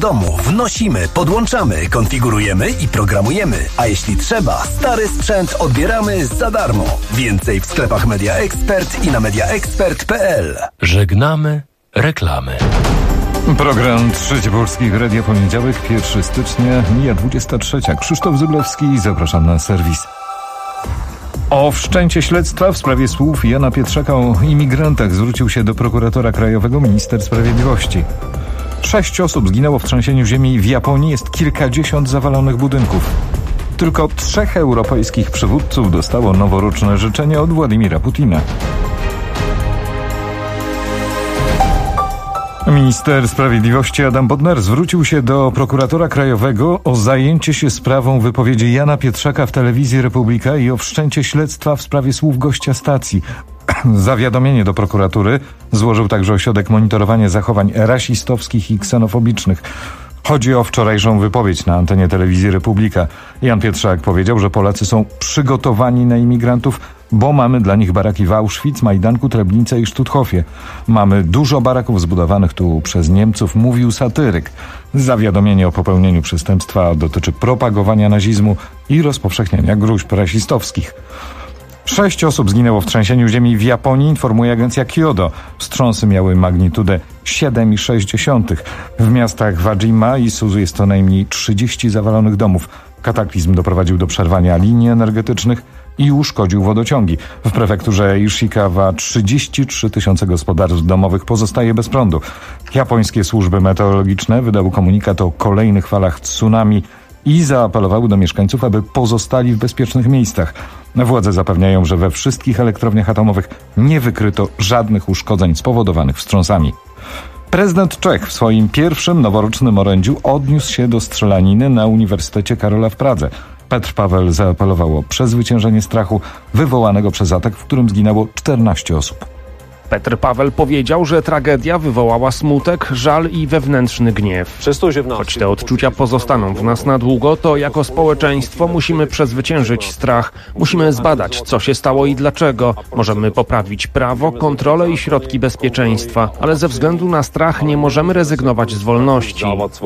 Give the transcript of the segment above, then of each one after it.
domu wnosimy, podłączamy, konfigurujemy i programujemy. A jeśli trzeba, stary sprzęt odbieramy za darmo. Więcej w sklepach Media Expert i na mediaexpert.pl. Żegnamy reklamy. Program Trzeci Polskiego Radia, poniedziałek, 1 stycznia, mija 23. Krzysztof Zyblewski, zapraszam na serwis. O wszczęcie śledztwa w sprawie słów Jana Pietrzaka o imigrantach zwrócił się do prokuratora krajowego minister sprawiedliwości. 6 osób zginęło w trzęsieniu ziemi w Japonii, jest kilkadziesiąt zawalonych budynków. Tylko 3 europejskich przywódców dostało noworoczne życzenia od Władimira Putina. Minister Sprawiedliwości Adam Bodnar zwrócił się do prokuratora krajowego o zajęcie się sprawą wypowiedzi Jana Pietrzaka w telewizji Republika i o wszczęcie śledztwa w sprawie słów gościa stacji. Zawiadomienie do prokuratury złożył także Ośrodek Monitorowania Zachowań Rasistowskich i Ksenofobicznych. Chodzi o wczorajszą wypowiedź na antenie telewizji Republika. Jan Pietrzak powiedział, że Polacy są przygotowani na imigrantów, bo mamy dla nich baraki w Auschwitz, Majdanku, Treblince i Sztuthofie. Mamy dużo baraków zbudowanych tu przez Niemców, mówił satyryk. Zawiadomienie o popełnieniu przestępstwa dotyczy propagowania nazizmu i rozpowszechniania gruźb rasistowskich. 6 osób zginęło w trzęsieniu ziemi w Japonii, informuje agencja Kyodo. Wstrząsy miały magnitudę 7,6. W miastach Wajima i Suzu jest co najmniej 30 zawalonych domów. Kataklizm doprowadził do przerwania linii energetycznych i uszkodził wodociągi. W prefekturze Ishikawa 33 000 gospodarstw domowych pozostaje bez prądu. Japońskie służby meteorologiczne wydały komunikat o kolejnych falach tsunami i zaapelowały do mieszkańców, aby pozostali w bezpiecznych miejscach. Władze zapewniają, że we wszystkich elektrowniach atomowych nie wykryto żadnych uszkodzeń spowodowanych wstrząsami. Prezydent Czech w swoim pierwszym noworocznym orędziu odniósł się do strzelaniny na Uniwersytecie Karola w Pradze. Petr Paweł zaapelował o przezwyciężenie strachu wywołanego przez atak, w którym zginęło 14 osób. Petr Paweł powiedział, że tragedia wywołała smutek, żal i wewnętrzny gniew. Choć te odczucia pozostaną w nas na długo, to jako społeczeństwo musimy przezwyciężyć strach. Musimy zbadać, co się stało i dlaczego. Możemy poprawić prawo, kontrolę i środki bezpieczeństwa, ale ze względu na strach nie możemy rezygnować z wolności.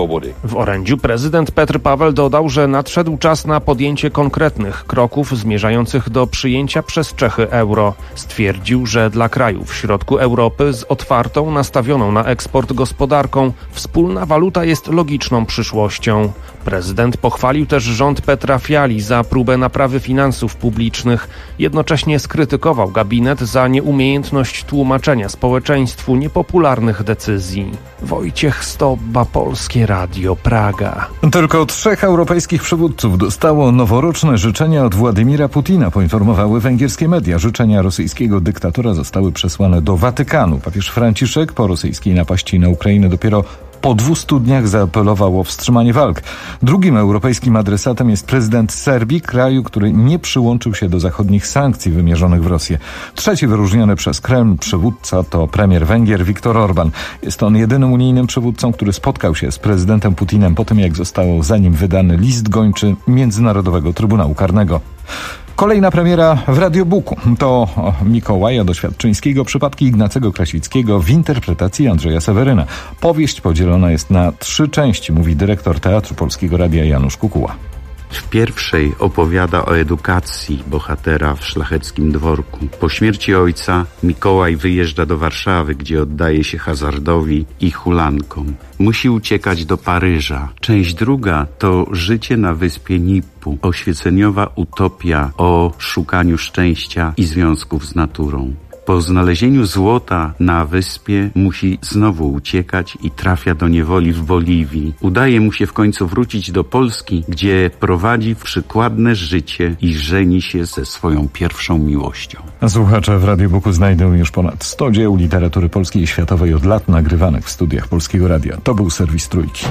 W orędziu prezydent Petr Paweł dodał, że nadszedł czas na podjęcie konkretnych kroków zmierzających do przyjęcia przez Czechy euro. Stwierdził, że dla krajów środku Europy z otwartą, nastawioną na eksport gospodarką wspólna waluta jest logiczną przyszłością. Prezydent pochwalił też rząd Petra Fiali za próbę naprawy finansów publicznych. Jednocześnie skrytykował gabinet za nieumiejętność tłumaczenia społeczeństwu niepopularnych decyzji. Wojciech Stobba, Polskie Radio, Praga. Tylko 3 europejskich przywódców dostało noworoczne życzenia od Władimira Putina, poinformowały węgierskie media. Życzenia rosyjskiego dyktatora zostały przesłane do Watykanu. Papież Franciszek po rosyjskiej napaści na Ukrainę dopiero po 200 dniach zaapelował o wstrzymanie walk. Drugim europejskim adresatem jest prezydent Serbii, kraju, który nie przyłączył się do zachodnich sankcji wymierzonych w Rosję. Trzeci wyróżniony przez Kreml przywódca to premier Węgier Viktor Orban. Jest on jedynym unijnym przywódcą, który spotkał się z prezydentem Putinem po tym, jak został za nim wydany list gończy Międzynarodowego Trybunału Karnego. Kolejna premiera w Radiobooku to Mikołaja Doświadczyńskiego, przypadki Ignacego Krasickiego w interpretacji Andrzeja Seweryna. Powieść podzielona jest na 3 części, mówi dyrektor Teatru Polskiego Radia Janusz Kukuła. W pierwszej opowiada o edukacji bohatera w szlacheckim dworku. Po śmierci ojca Mikołaj wyjeżdża do Warszawy, gdzie oddaje się hazardowi i hulankom. Musi uciekać do Paryża. Część druga to życie na wyspie Nipu, oświeceniowa utopia o szukaniu szczęścia i związków z naturą. Po znalezieniu złota na wyspie musi znowu uciekać i trafia do niewoli w Boliwii. Udaje mu się w końcu wrócić do Polski, gdzie prowadzi przykładne życie i żeni się ze swoją pierwszą miłością. Słuchacze w Radiobooku znajdą już ponad 100 dzieł literatury polskiej i światowej od lat nagrywanych w studiach Polskiego Radia. To był serwis Trójki.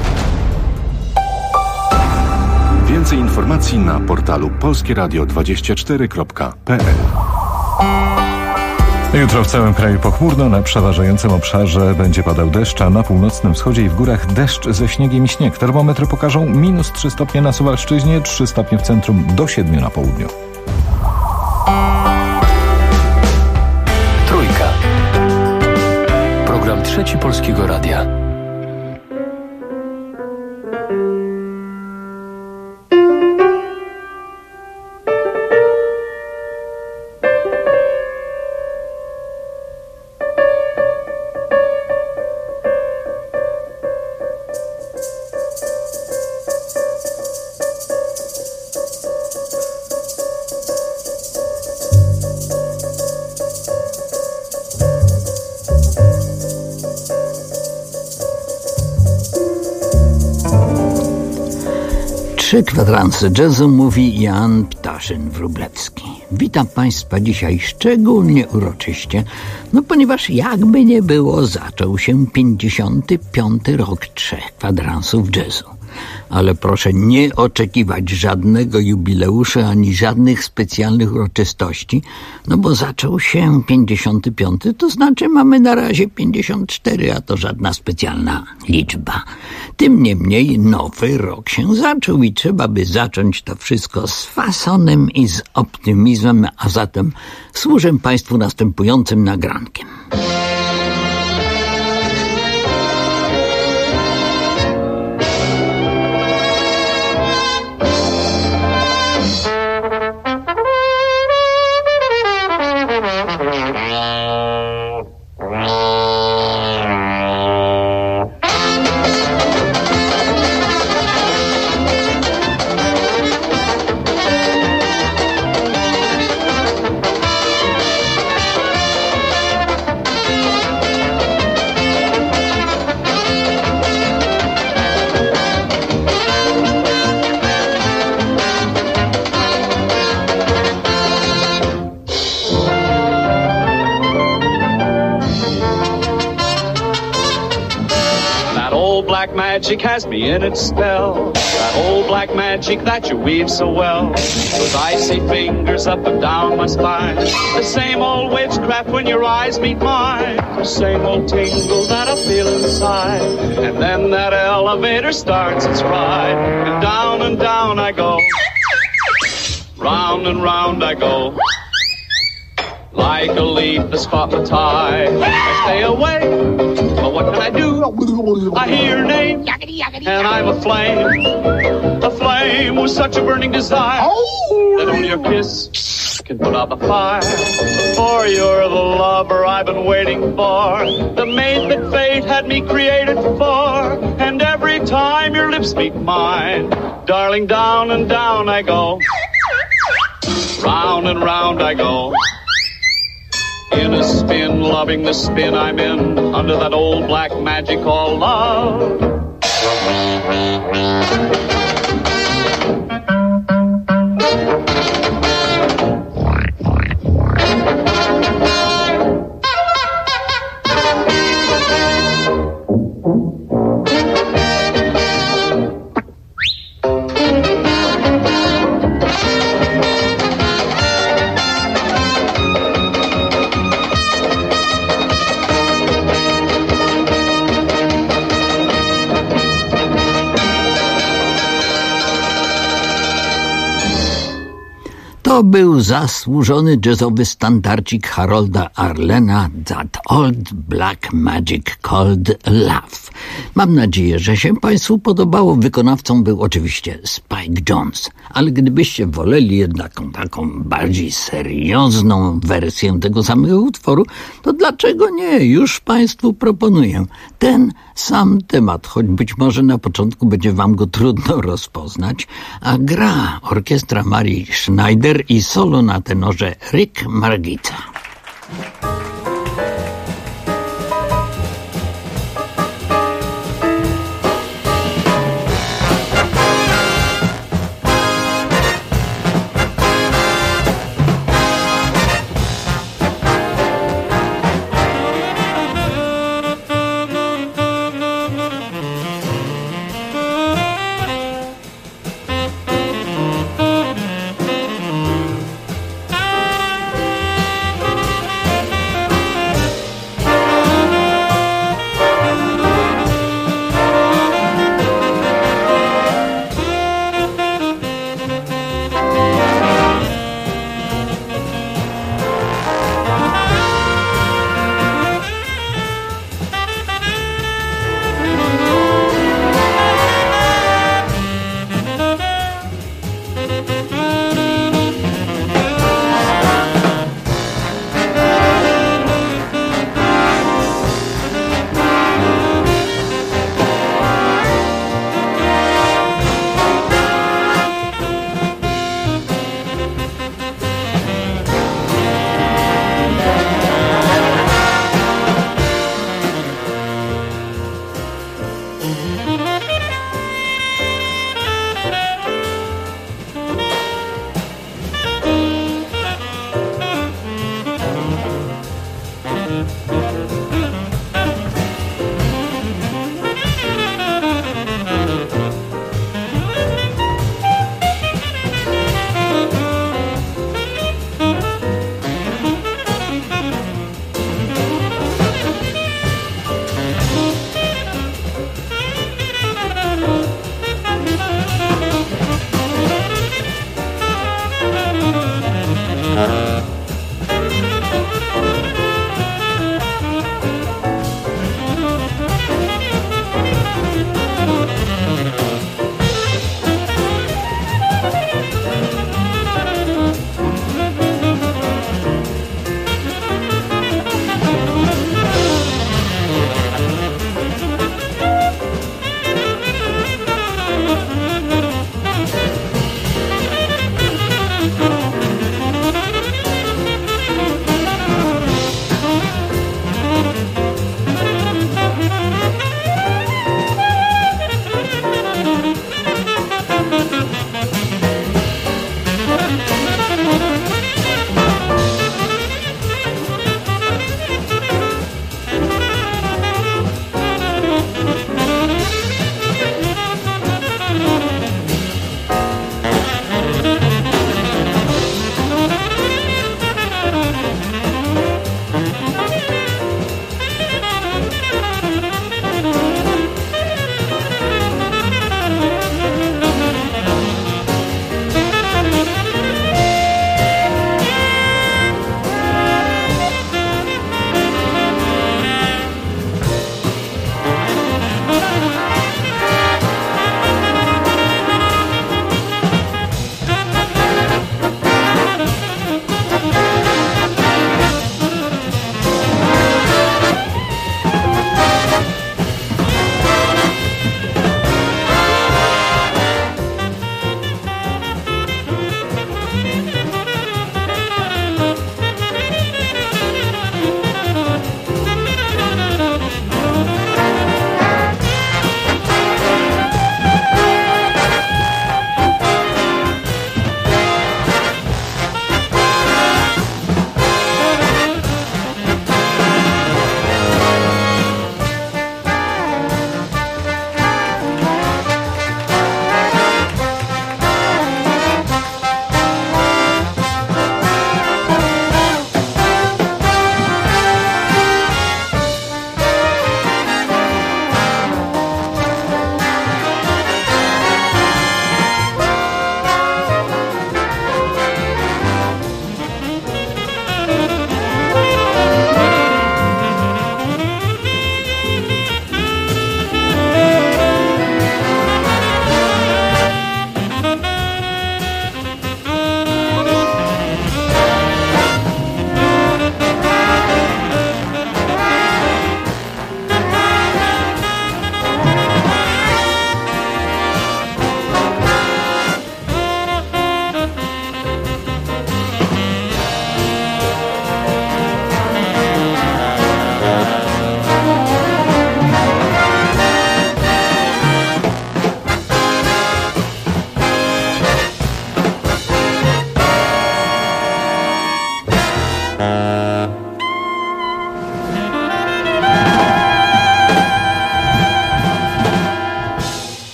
Więcej informacji na portalu polskieradio24.pl. Jutro w całym kraju pochmurno, na przeważającym obszarze będzie padał deszcz, a na północnym wschodzie i w górach deszcz ze śniegiem i śnieg. Termometry pokażą -3 stopnie na Suwalszczyźnie, 3 stopnie w centrum, do 7 na południu. Trójka. Program Trzeci Polskiego Radia. Trzy kwadranse jazzu, mówi Jan Ptaszyn-Wróblewski. Witam Państwa dzisiaj szczególnie uroczyście, ponieważ jakby nie było, zaczął się 55. rok Trzech kwadransów jazzu. Ale proszę nie oczekiwać żadnego jubileuszu ani żadnych specjalnych uroczystości, bo zaczął się 55, to znaczy mamy na razie 54, a to żadna specjalna liczba. Tym niemniej nowy rok się zaczął i trzeba by zacząć to wszystko z fasonem i z optymizmem, a zatem służę Państwu następującym nagrankiem. Magic has me in its spell. That old black magic that you weave so well. Those icy fingers up and down my spine. The same old witchcraft when your eyes meet mine. The same old tingle that I feel inside. And then that elevator starts its ride. And down I go. Round and round I go. Like a leaf that's caught in the tide. I stay away, but what can I do? I hear your name, and I'm a flame with such a burning desire that only your kiss can put out the fire. For you're the lover I've been waiting for, the mate that fate had me created for. And every time your lips meet mine, darling, down and down I go. Round and round I go. In a spin, loving the spin I'm in, under that old black magic called love. To był zasłużony jazzowy standardzik Harolda Arlena, That Old Black Magic Called Love. Mam nadzieję, że się Państwu podobało. Wykonawcą był oczywiście Spike Jones. Ale gdybyście woleli jednak taką bardziej seriozną wersję tego samego utworu, to dlaczego nie? Już Państwu proponuję ten sam temat, choć być może na początku będzie Wam go trudno rozpoznać, a gra orkiestra Marii Schneider i solo na tenorze Rick Margita.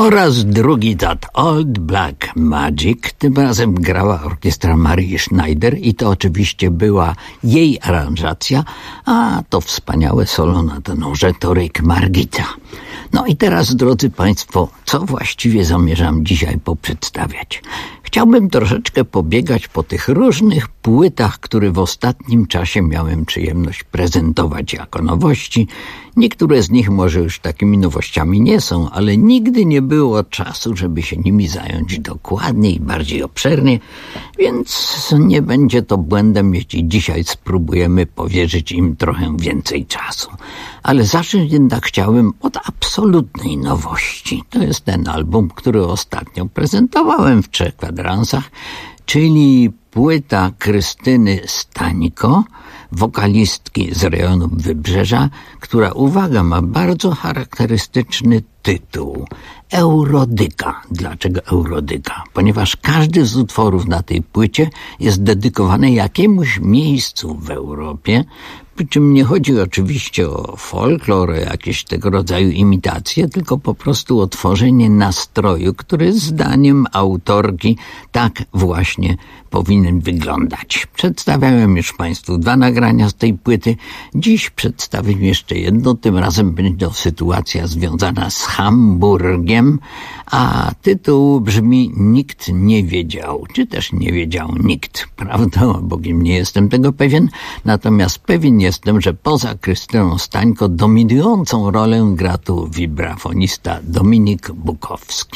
Po raz drugi That Old Black Magic. Tym razem grała orkiestra Marii Schneider i to oczywiście była jej aranżacja, a to wspaniałe solo na tenorze to Rick Margita. No i teraz, drodzy Państwo, co właściwie zamierzam dzisiaj poprzedstawiać? Chciałbym troszeczkę pobiegać po tych różnych płytach, które w ostatnim czasie miałem przyjemność prezentować jako nowości. Niektóre z nich może już takimi nowościami nie są, ale nigdy nie było czasu, żeby się nimi zająć dokładnie i bardziej obszernie, więc nie będzie to błędem, jeśli dzisiaj spróbujemy powierzyć im trochę więcej czasu. Ale zacząć jednak chciałem od absolutnej nowości. To jest ten album, który ostatnio prezentowałem w 3 kwadransach, czyli płyta Krystyny Stańko, wokalistki z rejonów Wybrzeża, która, uwaga, ma bardzo charakterystyczny tytuł. Eurodyka. Dlaczego Eurodyka? Ponieważ każdy z utworów na tej płycie jest dedykowany jakiemuś miejscu w Europie, przy czym nie chodzi oczywiście o folklor, o jakieś tego rodzaju imitacje, tylko po prostu o tworzenie nastroju, który zdaniem autorki tak właśnie powinien wyglądać. Przedstawiałem już Państwu 2 nagrania z tej płyty. Dziś przedstawię jeszcze jedno, tym razem będzie to sytuacja związana z Hamburgiem, a tytuł brzmi Nikt nie wiedział, czy też nie wiedział nikt, prawda? Bogiem nie jestem tego pewien, natomiast pewien jestem, że poza Krystyną Stańko dominującą rolę gra tu wibrafonista Dominik Bukowski.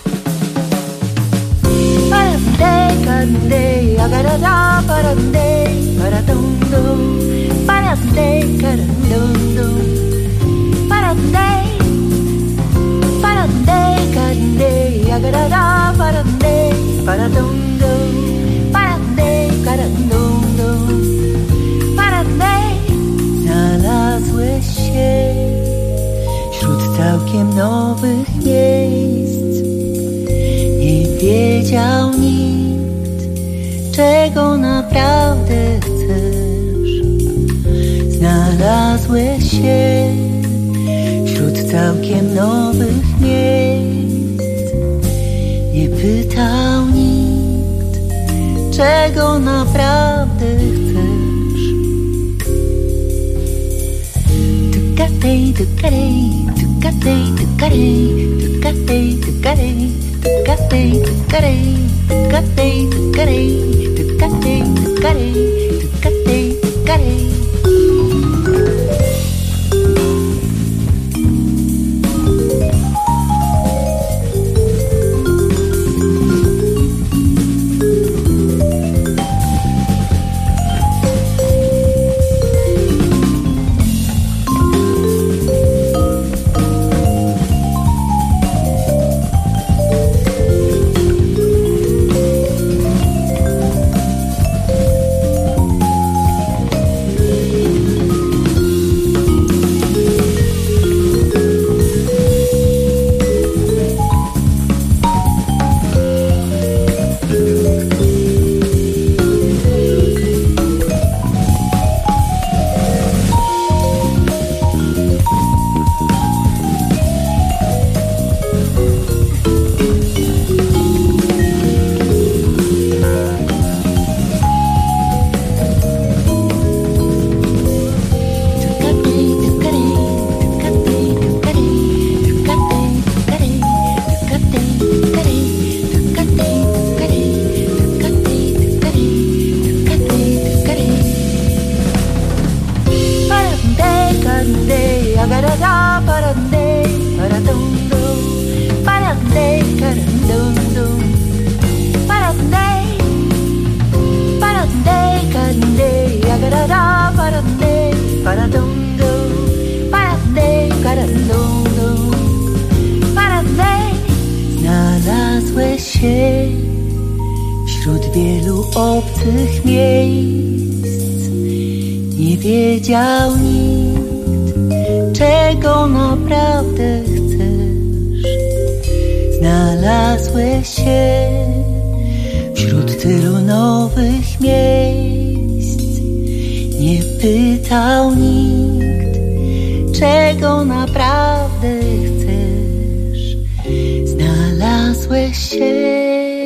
Znalazłeś się wśród całkiem nowych miejsc. Nie wiedział nikt, czego naprawdę chcesz. Znalazłeś się wśród całkiem nowych miejsc. Nie pytał nikt, czego naprawdę chcesz. Tukatej, tukatej, tukatej, tukatej, tukatej, tukatej, tukatej, tukatej, tukatej, tukatej, tukatej, tukatej, tukatej. Znalazłeś się wśród wielu obcych miejsc. Nie wiedział nikt, czego naprawdę chcesz. Znalazłeś się wśród tylu nowych miejsc. Nie pytał nikt, czego naprawdę chcesz. cię.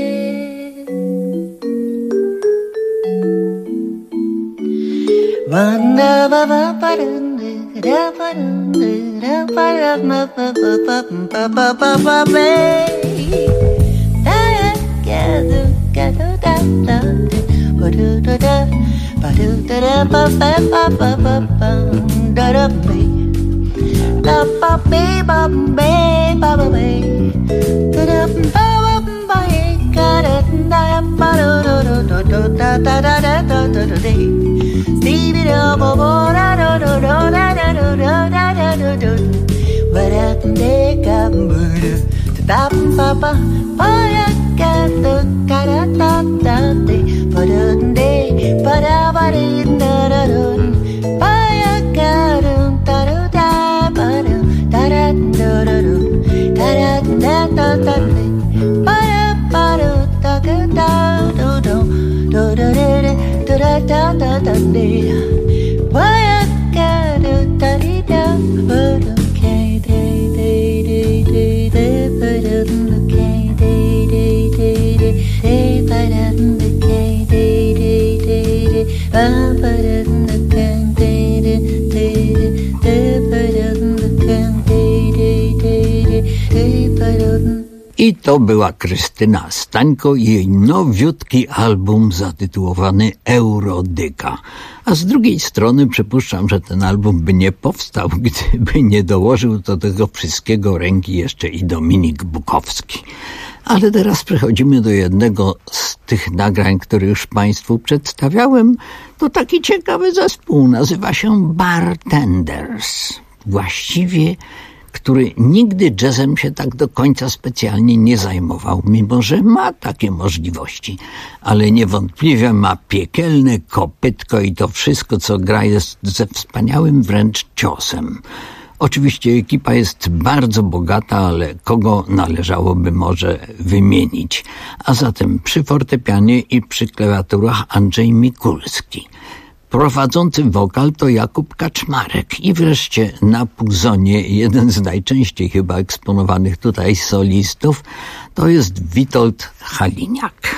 I to była Krystyna Stańko i jej nowiutki album zatytułowany Eurodyka. A z drugiej strony przypuszczam, że ten album by nie powstał, gdyby nie dołożył do tego wszystkiego ręki jeszcze i Dominik Bukowski. Ale teraz przechodzimy do jednego z tych nagrań, które już Państwu przedstawiałem. To taki ciekawy zespół, nazywa się Bartenders. Właściwie który nigdy jazzem się tak do końca specjalnie nie zajmował, mimo że ma takie możliwości. Ale niewątpliwie ma piekielne kopytko i to wszystko, co gra, jest ze wspaniałym wręcz ciosem. Oczywiście ekipa jest bardzo bogata, ale kogo należałoby może wymienić? A zatem przy fortepianie i przy klawiaturach Andrzej Mikulski. Prowadzący wokal to Jakub Kaczmarek i wreszcie na puzonie jeden z najczęściej chyba eksponowanych tutaj solistów to jest Witold Haliniak.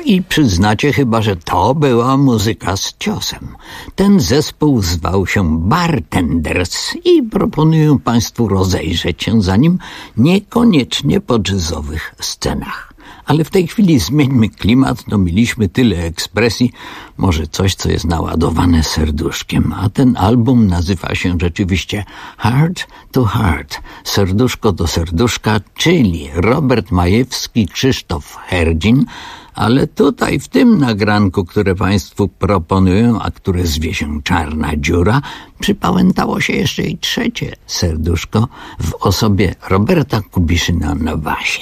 i przyznacie chyba, że to była muzyka z ciosem. Ten zespół zwał się Bartenders i proponuję Państwu rozejrzeć się za nim niekoniecznie po jazzowych scenach. Ale w tej chwili zmieńmy klimat, no mieliśmy tyle ekspresji, może coś, co jest naładowane serduszkiem, a ten album nazywa się rzeczywiście Heart to Heart, serduszko do serduszka, czyli Robert Majewski, Krzysztof Herdzin, ale tutaj w tym nagranku, które Państwu proponuję, a które zwie się Czarna Dziura, przypałętało się jeszcze i trzecie serduszko w osobie Roberta Kubiszyna na basie.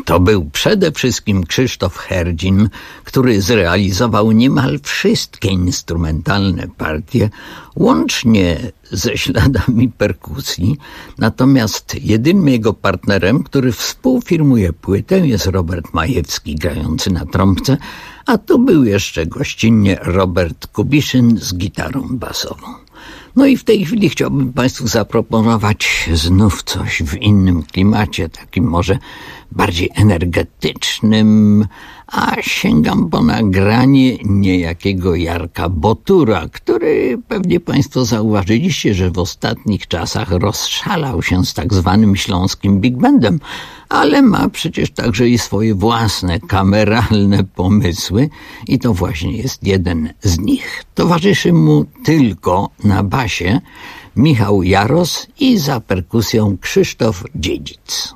To był przede wszystkim Krzysztof Herdzin, który zrealizował niemal wszystkie instrumentalne partie, łącznie ze śladami perkusji. Natomiast jedynym jego partnerem, który współfirmuje płytę, jest Robert Majewski, grający na trąbce, a to był jeszcze gościnnie Robert Kubiszyn z gitarą basową. No i w tej chwili chciałbym Państwu zaproponować znów coś w innym klimacie, takim może bardziej energetycznym, a sięgam po nagranie niejakiego Jarka Botura, który pewnie Państwo zauważyliście, że w ostatnich czasach rozszalał się z tak zwanym śląskim big bandem, ale ma przecież także i swoje własne kameralne pomysły i to właśnie jest jeden z nich. Towarzyszy mu tylko na basie Michał Jaros i za perkusją Krzysztof Dziedzic.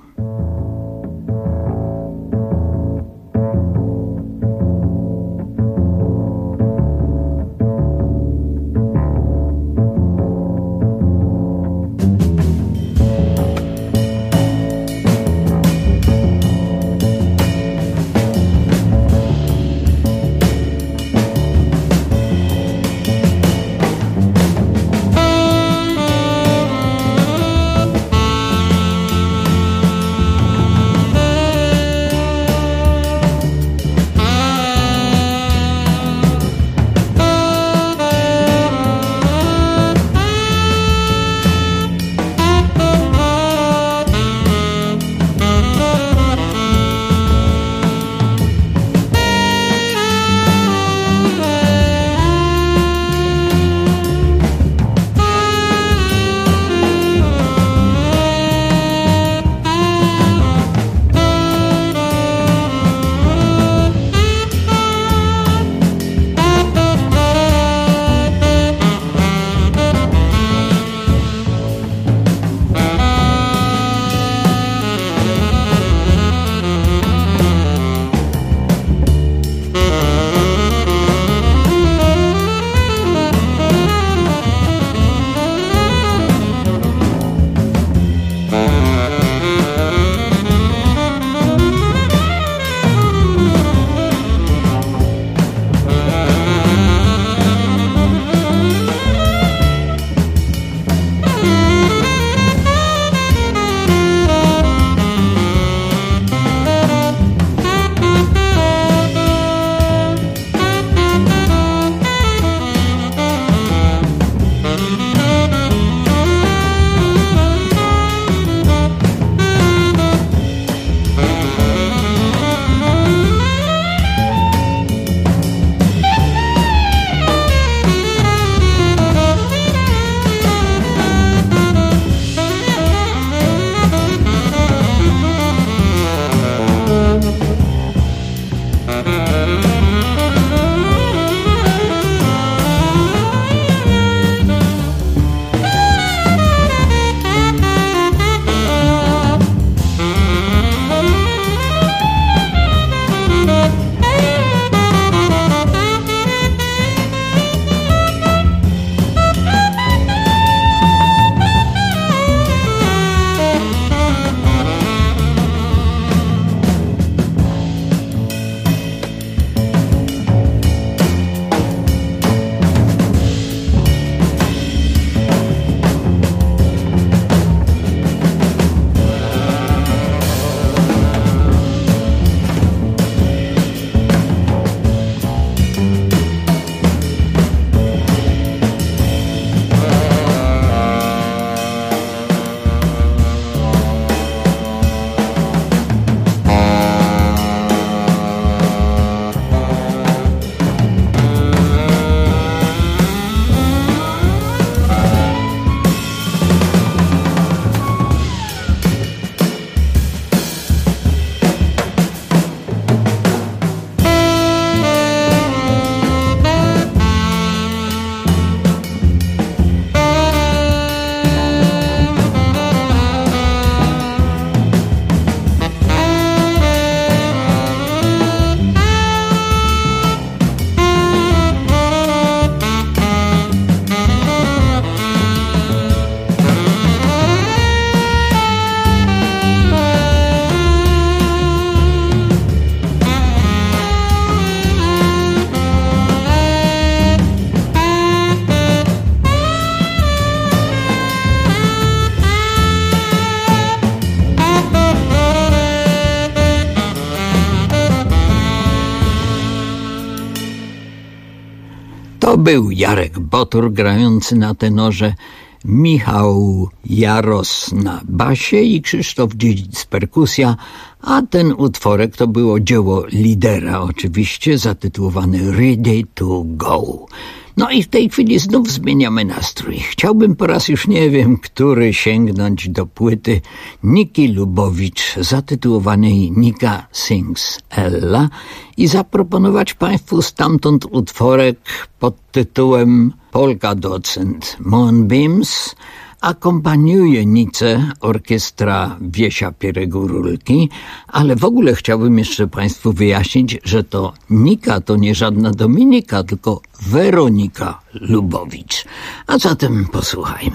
To był Jarek Botur grający na tenorze, Michał Jaros na basie i Krzysztof Dziedzic perkusja, a ten utworek to było dzieło lidera oczywiście, zatytułowany Ready to Go. No i w tej chwili znów zmieniamy nastrój. Chciałbym po raz już nie wiem, który sięgnąć do płyty Niki Lubowicz zatytułowanej Nika Sings Ella i zaproponować Państwu stamtąd utworek pod tytułem Polka Docent Moonbeams. Akompaniuje Nice orkiestra Wiesia Pieregurulki, ale w ogóle chciałbym jeszcze Państwu wyjaśnić, że to Nika to nie żadna Dominika, tylko Weronika Lubowicz. A zatem posłuchajmy.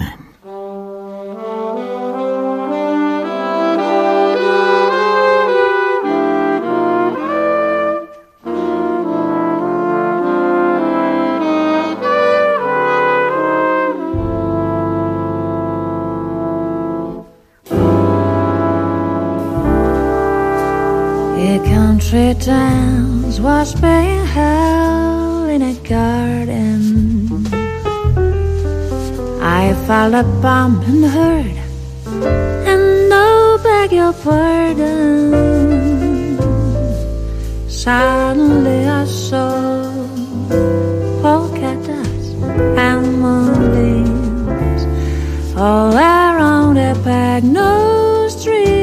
Country towns was being held in a garden. I felt a bump in the herd, and no beg your pardon. Suddenly I saw polka dots and moonbeams all around a pag-nosed tree.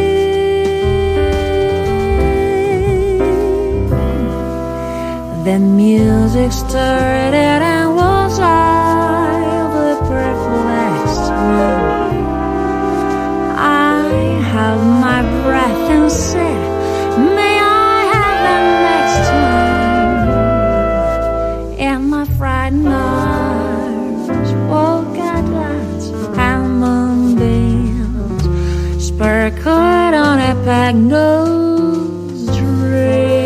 The music stirred it and was I the perplexed one. I held my breath and said, may I have the next one? In my frightened arms, polka dots and moonbeams sparkled on a pag-nosed tree.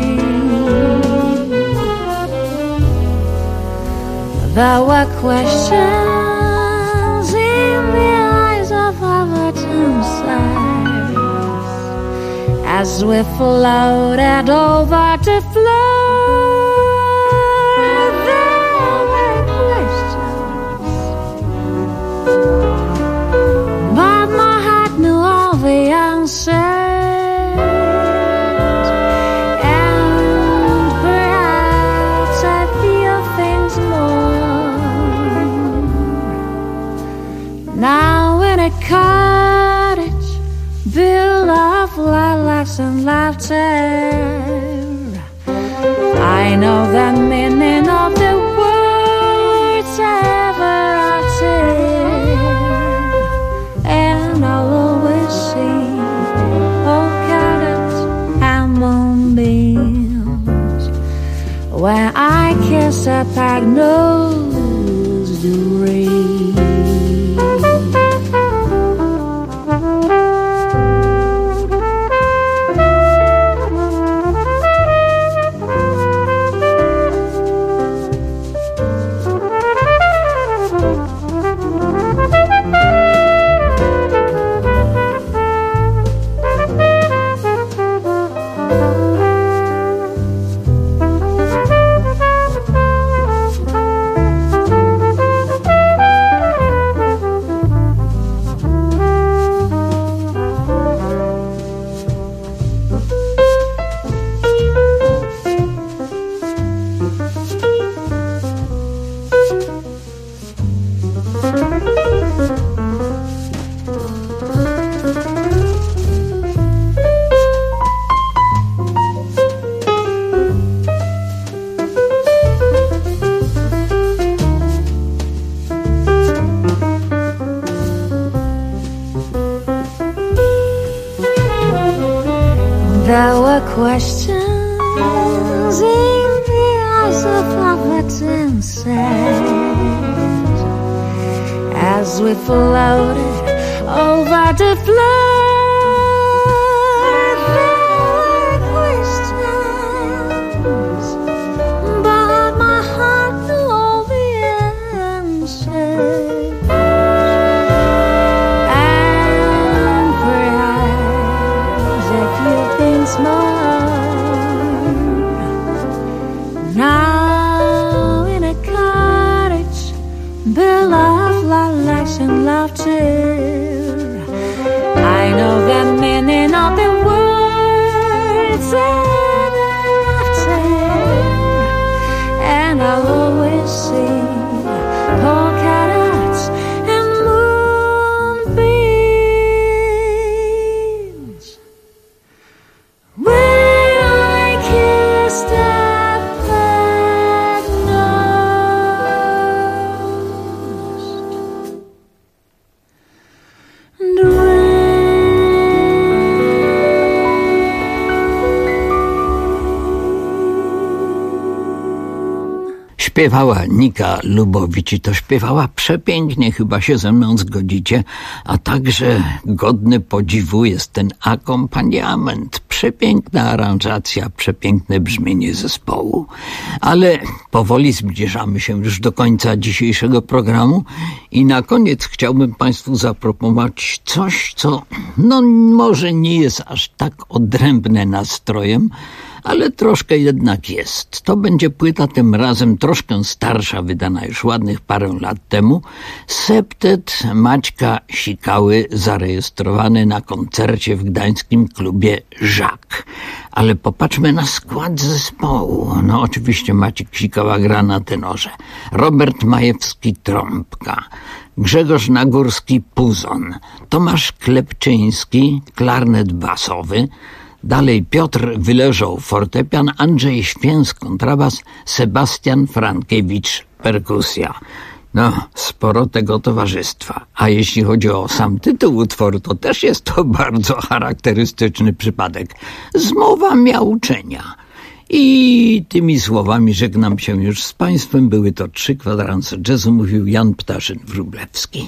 There were questions in the eyes of our dancers as we floated over the floor. There were questions, but my heart knew all the answers. Now in a cottage built of lilacs and laughter, I know the meaning of the words ever uttered, and I'll always see polka dots and moonbeams when I kiss a pag-nosed tree. There were questions in the eyes of our dancers as we floated over the floor. There were questions, but my heart knew all the answers. And perhaps a few things more. Now in a car and laughter. I know that many not the words and laughter, and I'll always sing polka dots and moonbeams. When I kissed that fat nose and Śpiewała Nika Lubowicz i to śpiewała przepięknie, chyba się ze mną zgodzicie, a także godny podziwu jest ten akompaniament. Przepiękna aranżacja, przepiękne brzmienie zespołu. Ale powoli zbliżamy się już do końca dzisiejszego programu i na koniec chciałbym Państwu zaproponować coś, co może nie jest aż tak odrębne nastrojem, ale troszkę jednak jest. To będzie płyta tym razem troszkę starsza, wydana już ładnych parę lat temu. Septet Maćka Sikały, zarejestrowany na koncercie w gdańskim klubie Żak. Ale popatrzmy na skład zespołu. Oczywiście Maciek Sikała gra na tenorze, Robert Majewski trąbka, Grzegorz Nagórski puzon, Tomasz Klepczyński klarnet basowy, dalej Piotr Wyleżał fortepian, Andrzej Święs kontrabas, Sebastian Frankiewicz perkusja. Sporo tego towarzystwa. A jeśli chodzi o sam tytuł utworu, to też jest to bardzo charakterystyczny przypadek. Zmowa miauczenia. I tymi słowami żegnam się już z Państwem. Były to 3 kwadranse jazzu, mówił Jan Ptaszyn-Wróblewski.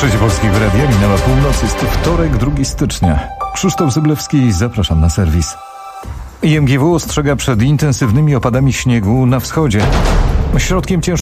Trzecie Polskiego Radia, minęła północ, jest to wtorek, 2 stycznia. Krzysztof Zyblewski, zapraszam na serwis. IMGW ostrzega przed intensywnymi opadami śniegu na wschodzie. Środkiem ciężkiego